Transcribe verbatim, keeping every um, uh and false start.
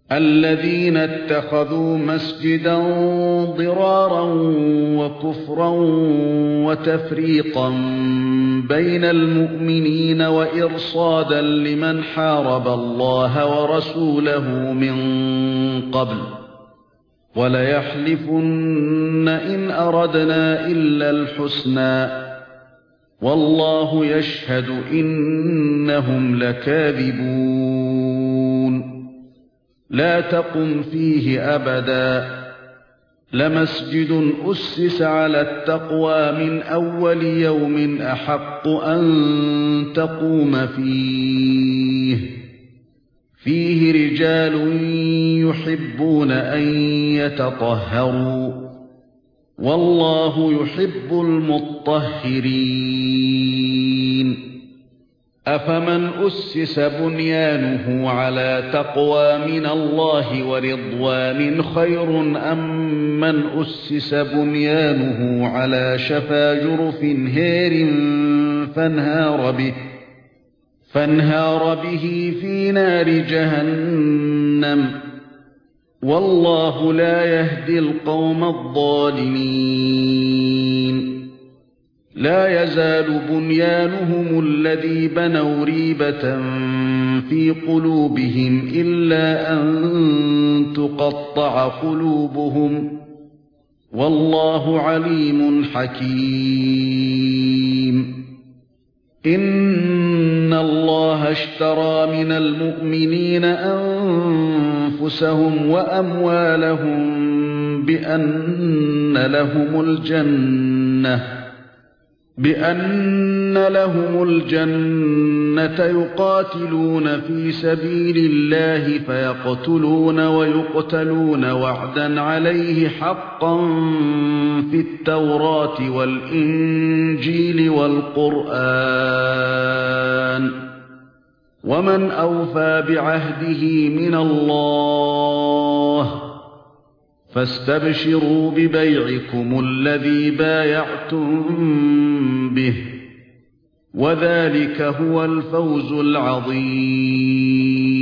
الذين اتخذوا مسجدا ضرارا وكفرا وتفريقا بين المؤمنين وإرصادا لمن حارب الله ورسوله من قبل وليحلفن إن أردنا إلا الحسنى والله يشهد إنهم لكاذبون لا تقم فيه أبدا لمسجد أسس على التقوى من أول يوم أحق أن تقوم فيه فيه رجال يحبون أن يتطهروا والله يحب المطهرين أفمن أسس بنيانه على تقوى من الله ورضوان خير أم من أسس بنيانه على شفا جرف هار فانهار به فانهار به في نار جهنم والله لا يهدي القوم الظالمين لا يزال بنيانهم الذي بنوا ريبة في قلوبهم إلا أن تقطع قلوبهم والله عليم حكيم إن الله اشترى من المؤمنين أنفسهم وأموالهم بأن لهم الجنة بأن لهم الجنة يقاتلون في سبيل الله فيقتلون ويقتلون وعدا عليه حقا في التوراة والإنجيل والقرآن ومن أوفى بعهده من الله فاستبشروا ببيعكم الذي بايعتم به وذلك هو الفوز العظيم